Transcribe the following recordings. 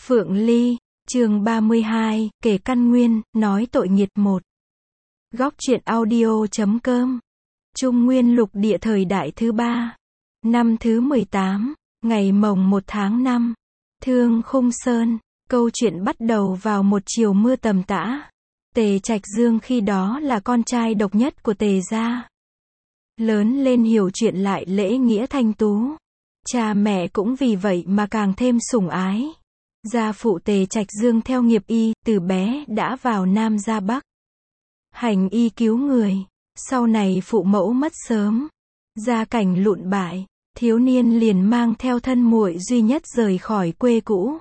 Phượng Ly, chương 32, kể căn nguyên, nói tội nghiệt 1. Góc truyện audio.com. Trung Nguyên lục địa thời đại thứ 3. Năm thứ 18, ngày mồng 1 tháng 5. Thương Khung Sơn. Câu chuyện bắt đầu vào một chiều mưa tầm tã. Tề Trạch Dương khi đó là con trai độc nhất của Tề gia. Lớn lên hiểu chuyện lại lễ nghĩa thanh tú. Cha mẹ cũng vì vậy mà càng thêm sủng ái. Gia phụ Tề Trạch Dương theo nghiệp y, từ bé đã vào Nam ra Bắc. Hành y cứu người. Sau này phụ mẫu mất sớm. Gia cảnh lụn bại, thiếu niên liền mang theo thân muội duy nhất rời khỏi quê cũ.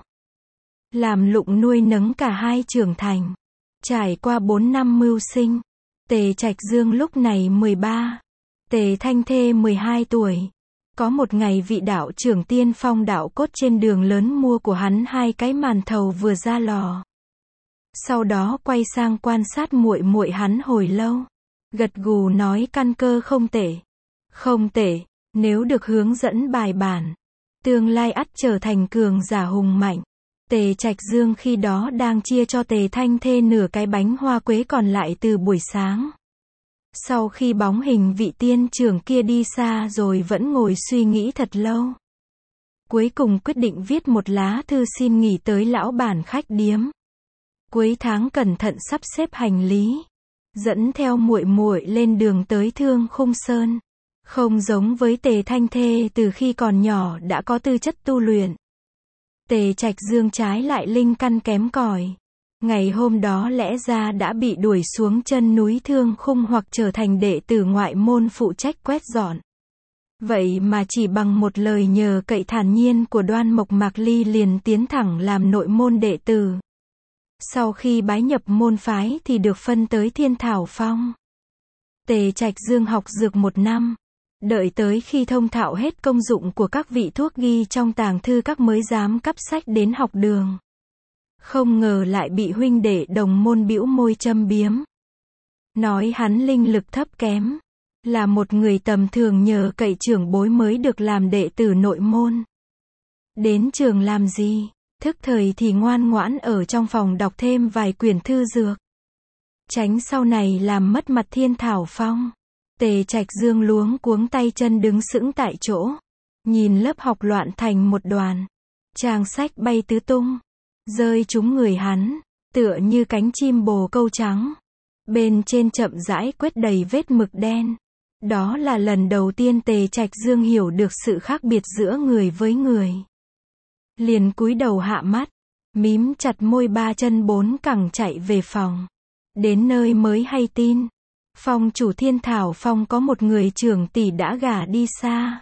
Làm lụng nuôi nấng cả hai trưởng thành. Trải qua 4 năm mưu sinh, Tề Trạch Dương lúc này 13. Tề Thanh Thê 12 tuổi. Có một ngày vị đạo trưởng tiên phong đạo cốt trên đường lớn mua của hắn 2 cái màn thầu vừa ra lò. Sau đó quay sang quan sát muội muội hắn hồi lâu. Gật gù nói căn cơ không tệ. Không tệ, nếu được hướng dẫn bài bản, tương lai ắt trở thành cường giả hùng mạnh. Tề Trạch Dương khi đó đang chia cho Tề Thanh Thê nửa cái bánh hoa quế còn lại từ buổi sáng. Sau khi bóng hình vị tiên trưởng kia đi xa rồi vẫn ngồi suy nghĩ thật lâu. Cuối cùng quyết định viết một lá thư xin nghỉ tới lão bản khách điếm. Cuối tháng cẩn thận sắp xếp hành lý, dẫn theo muội muội lên đường tới Thương Khung Sơn. Không giống với Tề Thanh Thê từ khi còn nhỏ đã có tư chất tu luyện. Tề Trạch Dương trái lại linh căn kém cỏi. Ngày hôm đó lẽ ra đã bị đuổi xuống chân núi Thương Khung hoặc trở thành đệ tử ngoại môn phụ trách quét dọn. Vậy mà chỉ bằng một lời nhờ cậy thản nhiên của Đoan Mộc Mạc Ly liền tiến thẳng làm nội môn đệ tử. Sau khi bái nhập môn phái thì được phân tới Thiên Thảo Phong. Tề Trạch Dương học dược 1 năm. Đợi tới khi thông thạo hết công dụng của các vị thuốc ghi trong tàng thư các mới dám cắp sách đến học đường. Không ngờ lại bị huynh đệ đồng môn bĩu môi châm biếm. Nói hắn linh lực thấp kém. Là một người tầm thường nhờ cậy trưởng bối mới được làm đệ tử nội môn. Đến trường làm gì? Thức thời thì ngoan ngoãn ở trong phòng đọc thêm vài quyển thư dược. Tránh sau này làm mất mặt Thiên Thảo Phong. Tề Trạch Dương luống cuống tay chân đứng sững tại chỗ. Nhìn lớp học loạn thành một đoàn. Trang sách bay tứ tung. Rơi trúng người hắn. Tựa như cánh chim bồ câu trắng. Bên trên chậm rãi quét đầy vết mực đen. Đó là lần đầu tiên Tề Trạch Dương hiểu được sự khác biệt giữa người với người. Liền cúi đầu hạ mắt. Mím chặt môi 3 chân 4 cẳng chạy về phòng. Đến nơi mới hay tin. Phong chủ Thiên Thảo Phong có một người trưởng tỷ đã gả đi xa.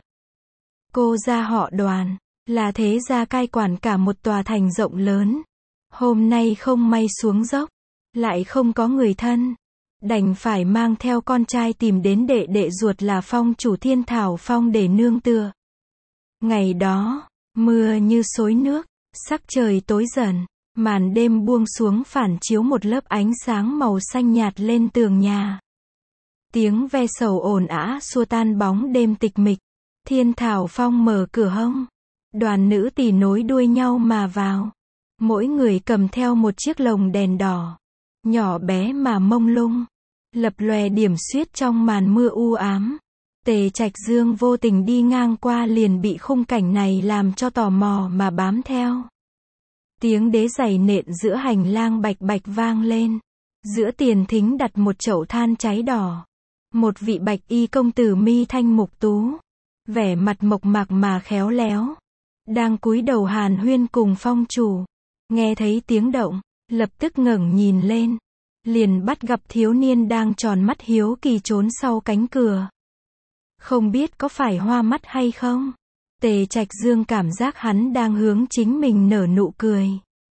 Cô gia họ Đoàn, là thế gia cai quản cả một tòa thành rộng lớn. Hôm nay không may xuống dốc, lại không có người thân. Đành phải mang theo con trai tìm đến đệ đệ ruột là phong chủ Thiên Thảo Phong để nương tựa. Ngày đó, mưa như xối nước, sắc trời tối dần, màn đêm buông xuống phản chiếu một lớp ánh sáng màu xanh nhạt lên tường nhà. Tiếng ve sầu ồn ào xua tan bóng đêm tịch mịch. Thiên Thảo Phong mở cửa hông. Đoàn nữ tỳ nối đuôi nhau mà vào. Mỗi người cầm theo một chiếc lồng đèn đỏ. Nhỏ bé mà mông lung. Lập lòe điểm xuyết trong màn mưa u ám. Tề Trạch Dương vô tình đi ngang qua liền bị khung cảnh này làm cho tò mò mà bám theo. Tiếng đế giày nện giữa hành lang bạch bạch vang lên. Giữa tiền thính đặt một chậu than cháy đỏ. Một vị bạch y công tử mi thanh mục tú. Vẻ mặt mộc mạc mà khéo léo. Đang cúi đầu hàn huyên cùng phong chủ. Nghe thấy tiếng động, lập tức ngẩng nhìn lên. Liền bắt gặp thiếu niên đang tròn mắt hiếu kỳ trốn sau cánh cửa. Không biết có phải hoa mắt hay không? Tề Trạch Dương cảm giác hắn đang hướng chính mình nở nụ cười.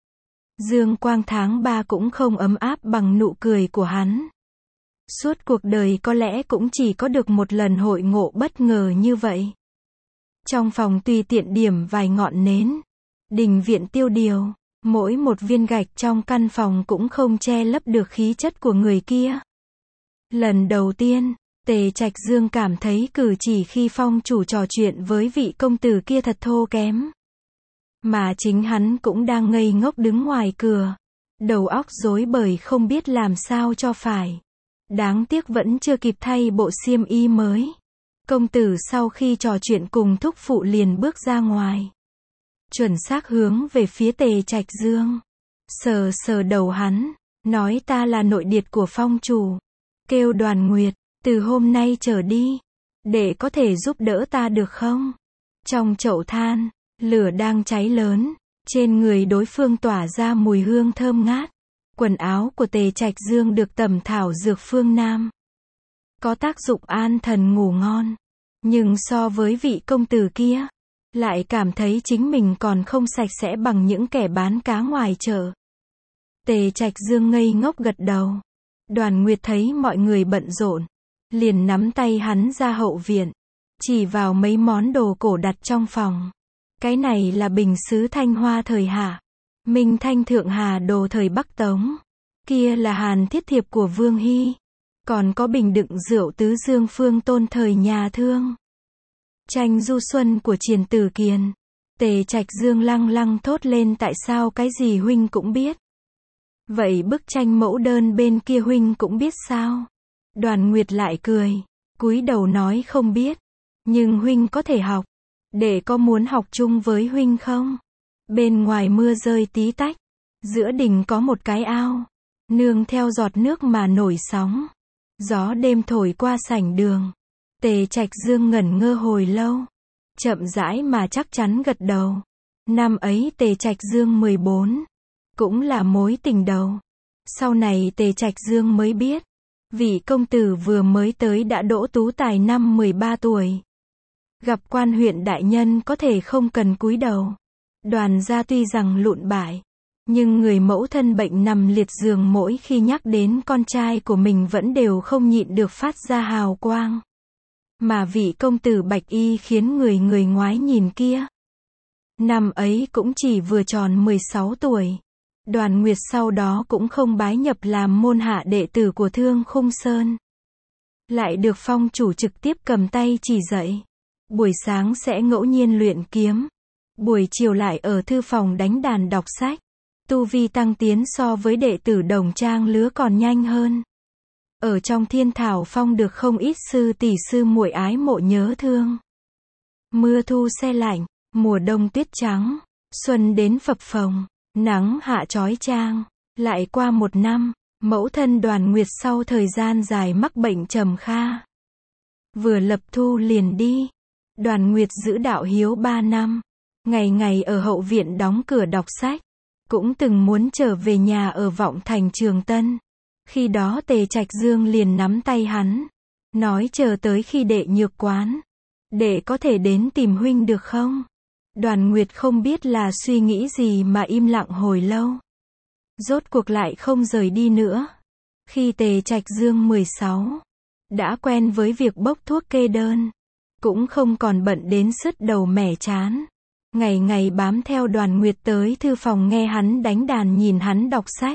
Dương quang tháng 3 cũng không ấm áp bằng nụ cười của hắn. Suốt cuộc đời có lẽ cũng chỉ có được một lần hội ngộ bất ngờ như vậy. Trong phòng tùy tiện điểm vài ngọn nến. Đình viện tiêu điều. Mỗi một viên gạch trong căn phòng cũng không che lấp được khí chất của người kia. Lần đầu tiên, Tề Trạch Dương cảm thấy cử chỉ khi phong chủ trò chuyện với vị công tử kia thật thô kém. Mà chính hắn cũng đang ngây ngốc đứng ngoài cửa. Đầu óc rối bời không biết làm sao cho phải. Đáng tiếc vẫn chưa kịp thay bộ xiêm y mới. Công tử sau khi trò chuyện cùng thúc phụ liền bước ra ngoài. Chuẩn xác hướng về phía Tề Trạch Dương. Sờ sờ đầu hắn, nói ta là nội điệt của Phong chủ. Kêu Đoàn Nguyệt, từ hôm nay trở đi, để có thể giúp đỡ ta được không? Trong chậu than, lửa đang cháy lớn, trên người đối phương tỏa ra mùi hương thơm ngát. Quần áo của Tề Trạch Dương được tẩm thảo dược phương Nam. Có tác dụng an thần ngủ ngon. Nhưng so với vị công tử kia, lại cảm thấy chính mình còn không sạch sẽ bằng những kẻ bán cá ngoài chợ. Tề Trạch Dương ngây ngốc gật đầu. Đoàn Nguyệt thấy mọi người bận rộn, liền nắm tay hắn ra hậu viện, chỉ vào mấy món đồ cổ đặt trong phòng. Cái này là bình sứ Thanh Hoa thời Hạ, Minh Thanh Thượng Hà đồ thời Bắc Tống. Kia là hàn thiết thiệp của Vương Hy. Còn có bình đựng rượu Tứ Dương Phương Tôn thời nhà Thương. Tranh du xuân của Triền Tử Kiền. Tề Trạch Dương lăng lăng thốt lên, tại sao cái gì huynh cũng biết? Vậy bức tranh mẫu đơn bên kia huynh cũng biết sao? Đoàn Nguyệt lại cười, cúi đầu nói không biết. Nhưng huynh có thể học. Để có muốn học chung với huynh không? Bên ngoài mưa rơi tí tách. Giữa đình có một cái ao. Nương theo giọt nước mà nổi sóng. Gió đêm thổi qua sảnh đường. Tề Trạch Dương ngẩn ngơ hồi lâu. Chậm rãi mà chắc chắn gật đầu. Năm ấy Tề Trạch Dương 14. Cũng là mối tình đầu. Sau này Tề Trạch Dương mới biết. Vị công tử vừa mới tới đã đỗ tú tài năm 13 tuổi. Gặp quan huyện đại nhân có thể không cần cúi đầu. Đoàn gia tuy rằng lụn bại, nhưng người mẫu thân bệnh nằm liệt giường mỗi khi nhắc đến con trai của mình vẫn đều không nhịn được phát ra hào quang. Mà vị công tử bạch y khiến người người ngoái nhìn kia. Năm ấy cũng chỉ vừa tròn 16 tuổi. Đoàn Nguyệt sau đó cũng không bái nhập làm môn hạ đệ tử của Thương Khung Sơn. Lại được Phong chủ trực tiếp cầm tay chỉ dạy. Buổi sáng sẽ ngẫu nhiên luyện kiếm. Buổi chiều lại ở thư phòng đánh đàn đọc sách. Tu vi tăng tiến so với đệ tử đồng trang lứa còn nhanh hơn. Ở trong Thiên Thảo Phong được không ít sư tỷ sư muội ái mộ nhớ thương. Mưa thu se lạnh, mùa đông tuyết trắng, xuân đến phập phồng, nắng hạ chói chang. Lại qua một năm, mẫu thân Đoàn Nguyệt sau thời gian dài mắc bệnh trầm kha. Vừa lập thu liền đi. Đoàn Nguyệt giữ đạo hiếu 3 năm. Ngày ngày ở hậu viện đóng cửa đọc sách. Cũng từng muốn trở về nhà ở Vọng Thành Trường Tân. Khi đó Tề Trạch Dương liền nắm tay hắn. Nói chờ tới khi đệ nhược quán. Đệ có thể đến tìm huynh được không? Đoàn Nguyệt không biết là suy nghĩ gì mà im lặng hồi lâu. Rốt cuộc lại không rời đi nữa. Khi Tề Trạch Dương 16. Đã quen với việc bốc thuốc kê đơn. Cũng không còn bận đến sứt đầu mẻ chán. Ngày ngày bám theo Đoàn Nguyệt tới thư phòng nghe hắn đánh đàn nhìn hắn đọc sách.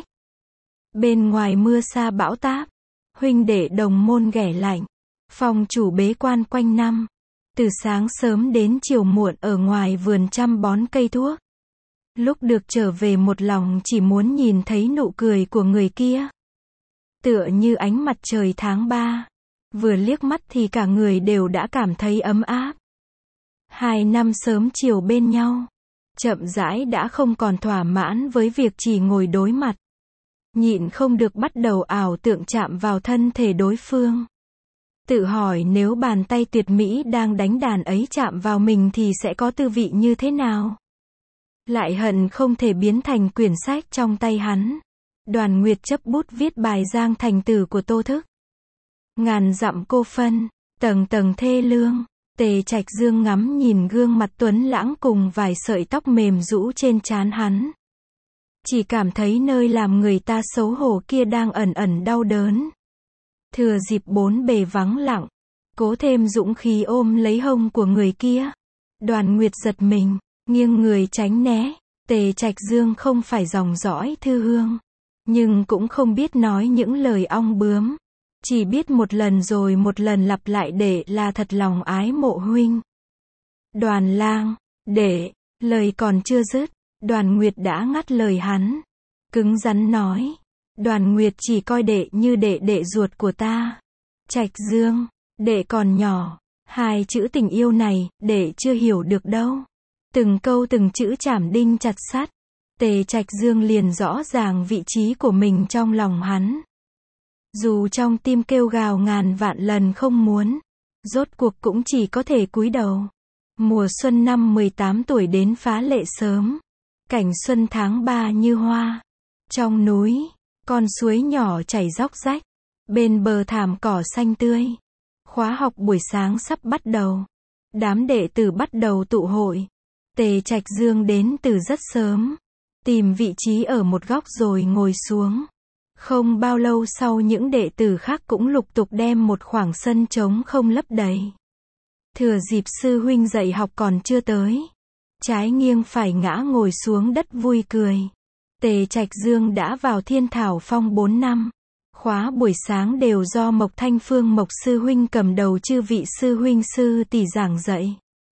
Bên ngoài mưa sa bão táp. Huynh đệ đồng môn ghẻ lạnh. Phong chủ bế quan quanh năm. Từ sáng sớm đến chiều muộn ở ngoài vườn chăm bón cây thuốc. Lúc được trở về một lòng chỉ muốn nhìn thấy nụ cười của người kia. Tựa như ánh mặt trời tháng 3. Vừa liếc mắt thì cả người đều đã cảm thấy ấm áp. 2 năm sớm chiều bên nhau. Chậm rãi đã không còn thỏa mãn với việc chỉ ngồi đối mặt. Nhịn không được bắt đầu ảo tưởng chạm vào thân thể đối phương. Tự hỏi nếu bàn tay tuyệt mỹ đang đánh đàn ấy chạm vào mình thì sẽ có tư vị như thế nào. Lại hận không thể biến thành quyển sách trong tay hắn. Đoàn Nguyệt chấp bút viết bài Giang Thành Tử của Tô Thức. Ngàn dặm cô phân, tầng tầng thê lương. Tề Trạch Dương ngắm nhìn gương mặt tuấn lãng cùng vài sợi tóc mềm rũ trên trán hắn. Chỉ cảm thấy nơi làm người ta xấu hổ kia đang ẩn ẩn đau đớn. Thừa dịp bốn bề vắng lặng, cố thêm dũng khí ôm lấy hông của người kia. Đoàn Nguyệt giật mình, nghiêng người tránh né. Tề Trạch Dương không phải dòng dõi thư hương, nhưng cũng không biết nói những lời ong bướm. Chỉ biết một lần rồi một lần lặp lại để là thật lòng ái mộ huynh. Đoàn lang, đệ, Lời còn chưa dứt, Đoàn Nguyệt đã ngắt lời hắn. Cứng rắn nói. Đoàn Nguyệt chỉ coi đệ như đệ đệ ruột của ta. Trạch Dương, đệ còn nhỏ. Hai chữ tình yêu này, đệ chưa hiểu được đâu. Từng câu từng chữ chảm đinh chặt sắt. Tề Trạch Dương liền rõ ràng vị trí của mình trong lòng hắn. Dù trong tim kêu gào ngàn vạn lần không muốn, rốt cuộc cũng chỉ có thể cúi đầu. Mùa xuân năm 18 tuổi đến phá lệ sớm. Cảnh xuân tháng 3 như hoa. Trong núi, con suối nhỏ chảy róc rách. Bên bờ thảm cỏ xanh tươi. Khóa học buổi sáng sắp bắt đầu. Đám đệ tử bắt đầu tụ hội. Tề Trạch Dương đến từ rất sớm. Tìm vị trí ở một góc rồi ngồi xuống. Không bao lâu sau những đệ tử khác cũng lục tục đem một khoảng sân trống không lấp đầy. Thừa dịp sư huynh dạy học còn chưa tới. Trái nghiêng phải ngã ngồi xuống đất vui cười. Tề Trạch Dương đã vào Thiên Thảo Phong 4 năm. Khóa buổi sáng đều do Mộc Thanh Phương Mộc sư huynh cầm đầu chư vị sư huynh sư tỷ giảng dạy.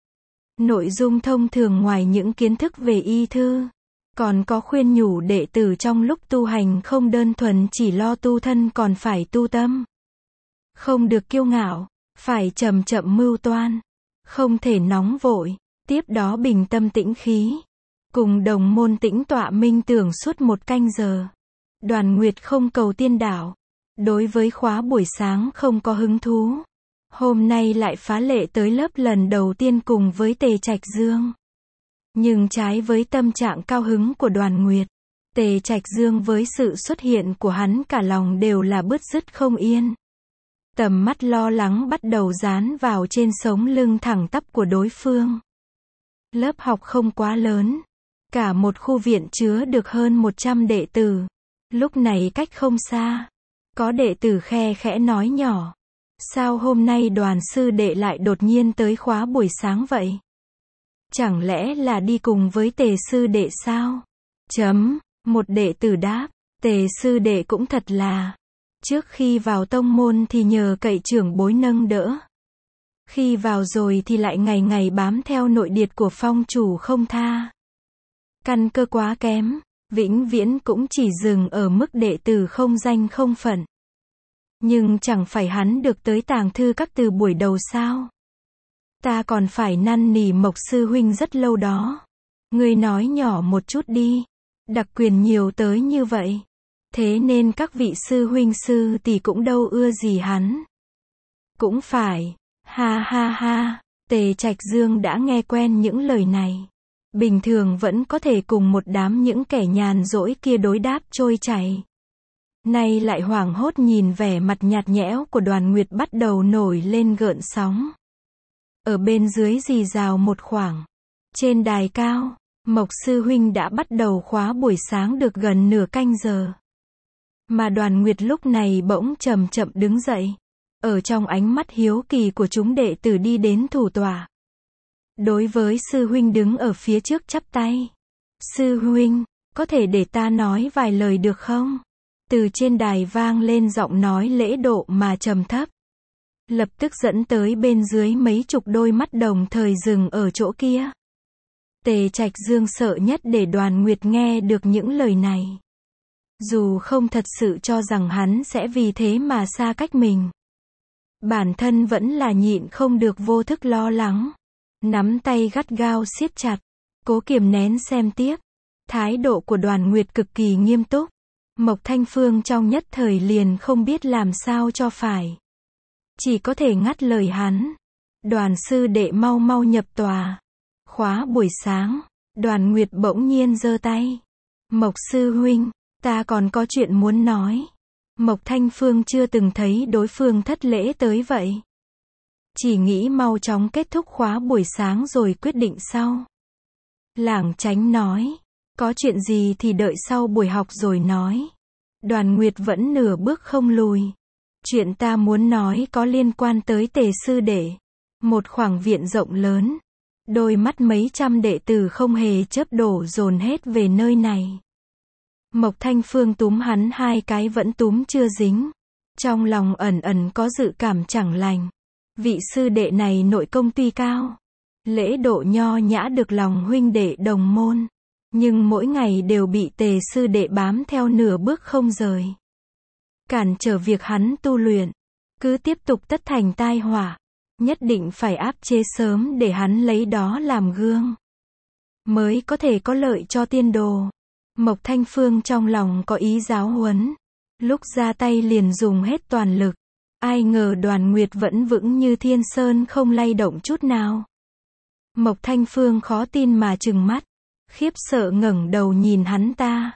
Nội dung thông thường ngoài những kiến thức về y thư, còn có khuyên nhủ đệ tử trong lúc tu hành không đơn thuần chỉ lo tu thân còn phải tu tâm. Không được kiêu ngạo, phải chậm chậm mưu toan, không thể nóng vội, tiếp đó bình tâm tĩnh khí. Cùng đồng môn tĩnh tọa minh tưởng suốt 1 canh giờ. Đoàn Nguyệt không cầu tiên đạo. Đối với khóa buổi sáng không có hứng thú. Hôm nay lại phá lệ tới lớp lần đầu tiên cùng với Tề Trạch Dương. Nhưng trái với tâm trạng cao hứng của Đoàn Nguyệt, Tề Trạch Dương với sự xuất hiện của hắn cả lòng đều là bứt rứt không yên. Tầm mắt lo lắng bắt đầu dán vào trên sống lưng thẳng tắp của đối phương. Lớp học không quá lớn. Cả một khu viện chứa được hơn 100 đệ tử. Lúc này cách không xa. Có đệ tử khe khẽ nói nhỏ. Sao hôm nay Đoàn sư đệ lại đột nhiên tới khóa buổi sáng vậy? Chẳng lẽ là đi cùng với Tề sư đệ sao? Một đệ tử đáp. Tề sư đệ cũng thật là. Trước khi vào tông môn thì nhờ cậy trưởng bối nâng đỡ. Khi vào rồi thì lại ngày ngày bám theo nội điệt của phong chủ không tha. Căn cơ quá kém, vĩnh viễn cũng chỉ dừng ở mức đệ tử không danh không phận. Nhưng chẳng phải hắn được tới tàng thư các từ buổi đầu sao? Ta còn phải năn nỉ Mộc sư huynh rất lâu đó. Ngươi nói nhỏ một chút đi. Đặc quyền nhiều tới như vậy. Thế nên các vị sư huynh sư tỷ cũng đâu ưa gì hắn. Cũng phải. Ha ha ha. Tề Trạch Dương đã nghe quen những lời này. Bình thường vẫn có thể cùng một đám những kẻ nhàn rỗi kia đối đáp trôi chảy. Nay lại hoảng hốt nhìn vẻ mặt nhạt nhẽo của Đoàn Nguyệt bắt đầu nổi lên gợn sóng. Ở bên dưới rì rào một khoảng. Trên đài cao, Mộc sư huynh đã bắt đầu khóa buổi sáng được gần nửa canh giờ. Mà Đoàn Nguyệt lúc này bỗng chậm chậm đứng dậy. Ở trong ánh mắt hiếu kỳ của chúng đệ tử đi đến thủ tọa. Đối với sư huynh đứng ở phía trước chắp tay. Sư huynh, có thể để ta nói vài lời được không? Từ trên đài vang lên giọng nói lễ độ mà trầm thấp. Lập tức dẫn tới bên dưới mấy chục đôi mắt đồng thời dừng ở chỗ kia. Tề Trạch Dương sợ nhất để Đoàn Nguyệt nghe được những lời này. Dù không thật sự cho rằng hắn sẽ vì thế mà xa cách mình. Bản thân vẫn là nhịn không được vô thức lo lắng. Nắm tay gắt gao siết chặt. Cố kiềm nén xem tiếp. Thái độ của Đoàn Nguyệt cực kỳ nghiêm túc. Mộc Thanh Phương trong nhất thời liền không biết làm sao cho phải. Chỉ có thể ngắt lời hắn. Đoàn sư đệ mau mau nhập tòa. Khóa buổi sáng. Đoàn Nguyệt bỗng nhiên giơ tay. Mộc sư huynh, ta còn có chuyện muốn nói. Mộc Thanh Phương chưa từng thấy đối phương thất lễ tới vậy. Chỉ nghĩ mau chóng kết thúc khóa buổi sáng rồi quyết định sau. Lảng Tránh nói. Có chuyện gì thì đợi sau buổi học rồi nói. Đoàn Nguyệt vẫn nửa bước không lùi. Chuyện ta muốn nói có liên quan tới Tề sư đệ. Một khoảng viện rộng lớn. Đôi mắt mấy trăm đệ tử không hề chớp đổ dồn hết về nơi này. Mộc Thanh Phương túm hắn hai cái vẫn túm chưa dính. Trong lòng ẩn ẩn có dự cảm chẳng lành. Vị sư đệ này nội công tuy cao. Lễ độ nho nhã được lòng huynh đệ đồng môn. Nhưng mỗi ngày đều bị Tề sư đệ bám theo nửa bước không rời. Cản trở việc hắn tu luyện. Cứ tiếp tục tất thành tai họa. Nhất định phải áp chế sớm để hắn lấy đó làm gương. Mới có thể có lợi cho tiên đồ. Mộc Thanh Phương trong lòng có ý giáo huấn. Lúc ra tay liền dùng hết toàn lực. Ai ngờ Đoàn Nguyệt vẫn vững như thiên sơn không lay động chút nào. Mộc Thanh Phương khó tin mà trừng mắt. Khiếp sợ ngẩng đầu nhìn hắn ta.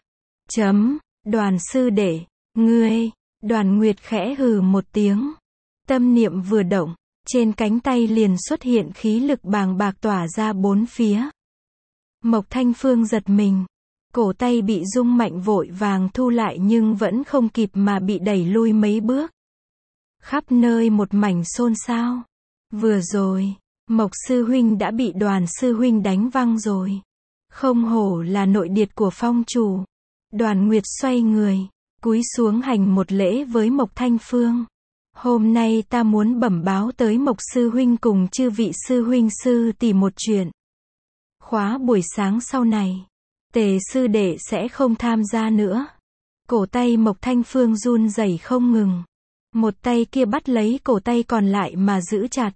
Đoàn sư đệ, ngươi. Đoàn Nguyệt khẽ hừ một tiếng. Tâm niệm vừa động, trên cánh tay liền xuất hiện khí lực bàng bạc tỏa ra bốn phía. Mộc Thanh Phương giật mình. Cổ tay bị rung mạnh vội vàng thu lại nhưng vẫn không kịp mà bị đẩy lui mấy bước. Khắp nơi một mảnh xôn xao. Vừa rồi, Mộc sư huynh đã bị Đoàn sư huynh đánh văng rồi. Không hổ là nội điệt của phong chủ. Đoàn Nguyệt xoay người, cúi xuống hành một lễ với Mộc Thanh Phương. Hôm nay ta muốn bẩm báo tới Mộc sư huynh cùng chư vị sư huynh sư tỷ một chuyện. Khóa buổi sáng sau này, Tề sư đệ sẽ không tham gia nữa. Cổ tay Mộc Thanh Phương run rẩy không ngừng. Một tay kia bắt lấy cổ tay còn lại mà giữ chặt.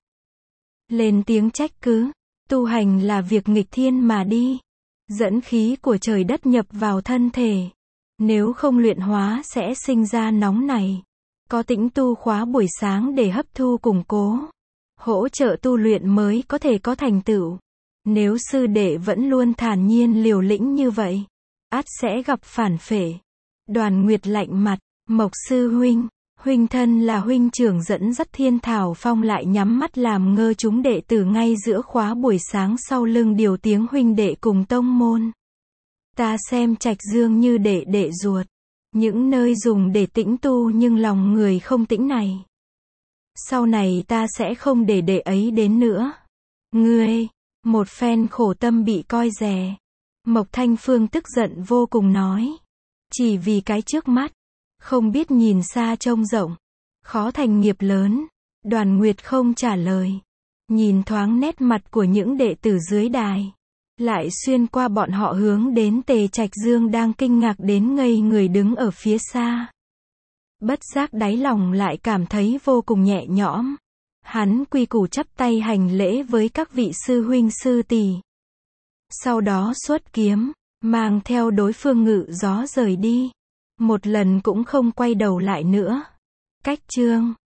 Lên tiếng trách cứ. Tu hành là việc nghịch thiên mà đi. Dẫn khí của trời đất nhập vào thân thể. Nếu không luyện hóa sẽ sinh ra nóng này. Có tĩnh tu khóa buổi sáng để hấp thu củng cố. Hỗ trợ tu luyện mới có thể có thành tựu. Nếu sư đệ vẫn luôn thản nhiên liều lĩnh như vậy, ắt sẽ gặp phản phệ. Đoàn Nguyệt lạnh mặt. Mộc sư huynh. Huynh thân là huynh trưởng dẫn dắt Thiên Thảo Phong lại nhắm mắt làm ngơ chúng đệ tử ngay giữa khóa buổi sáng sau lưng điều tiếng huynh đệ cùng tông môn. Ta xem Trạch Dương như đệ đệ ruột. Những nơi dùng để tĩnh tu nhưng lòng người không tĩnh này. Sau này ta sẽ không để đệ ấy đến nữa. Ngươi, một phen khổ tâm bị coi rè. Mộc Thanh Phương tức giận vô cùng nói. Chỉ vì cái trước mắt. Không biết nhìn xa trông rộng. Khó thành nghiệp lớn. Đoàn Nguyệt không trả lời. Nhìn thoáng nét mặt của những đệ tử dưới đài. Lại xuyên qua bọn họ hướng đến Tề Trạch Dương đang kinh ngạc đến ngây người đứng ở phía xa. Bất giác đáy lòng lại cảm thấy vô cùng nhẹ nhõm. Hắn quy củ chắp tay hành lễ với các vị sư huynh sư tỷ. Sau đó xuất kiếm, mang theo đối phương ngự gió rời đi. Một lần cũng không quay đầu lại nữa. Cách chương